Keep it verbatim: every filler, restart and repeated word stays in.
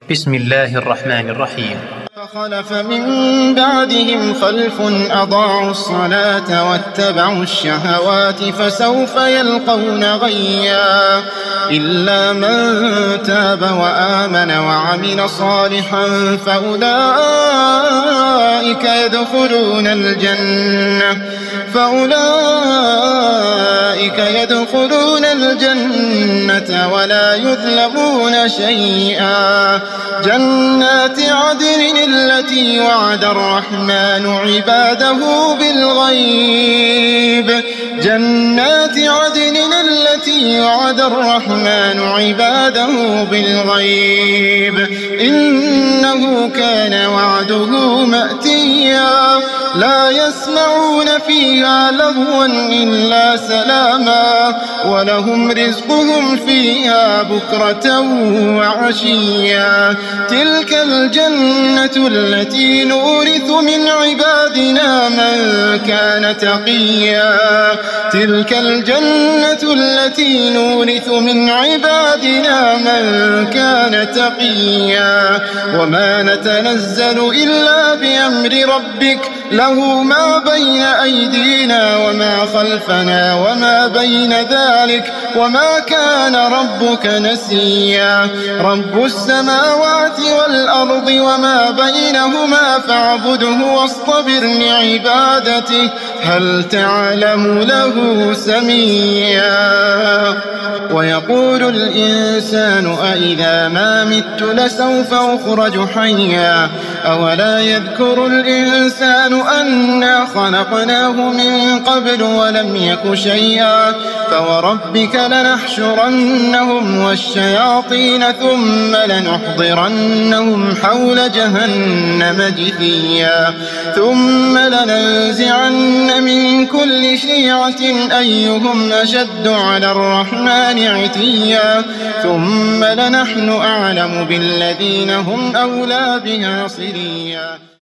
بسم الله الرحمن الرحيم. فخلف من بعدهم خلف أضاعوا الصلاة واتبعوا الشهوات فسوف يلقون غيا إلا من تاب وآمن وعمل صالحا فأولئك يدخلون الجنة فأولئك يدخلون الجنة ولا يظلمون شيئا. جنات عدن التي وعد الرحمن عباده بالغيب جنات عدن التي وعد الرحمن عباده بالغيب إنه كان وعده مأتيا. لا يسمعون فيها لغوا إلا سلاما ولهم رزقهم فيها بكرة وعشيا. تلك الجنة التي نورث من عبادنا من كان تقيا تلك الجنة التي نورث من عبادنا من كان تقيا. وما نتنزل إلا بأمر ربك له ما بين أيدينا وما خلفنا وما بين ذلك وما كان ربك نسيا. رب السماوات والأرض وما بينهما فاعبده واصطبر لعبادته هل تعلم له سميا. ويقول الإنسان أإذا ما مت لسوف أخرج حيا أولا يذكر الإنسان أنا خلقناه من قبل ولم يك شيئا. فوربك لنحشرنهم والشياطين ثم لنحضرنهم حول جهنم جثيا ثم لننزعن من كل شيعة أيهم أشد على الرحمن عتيا ثم لنحن أعلم بالذين هم أولى بها صليا.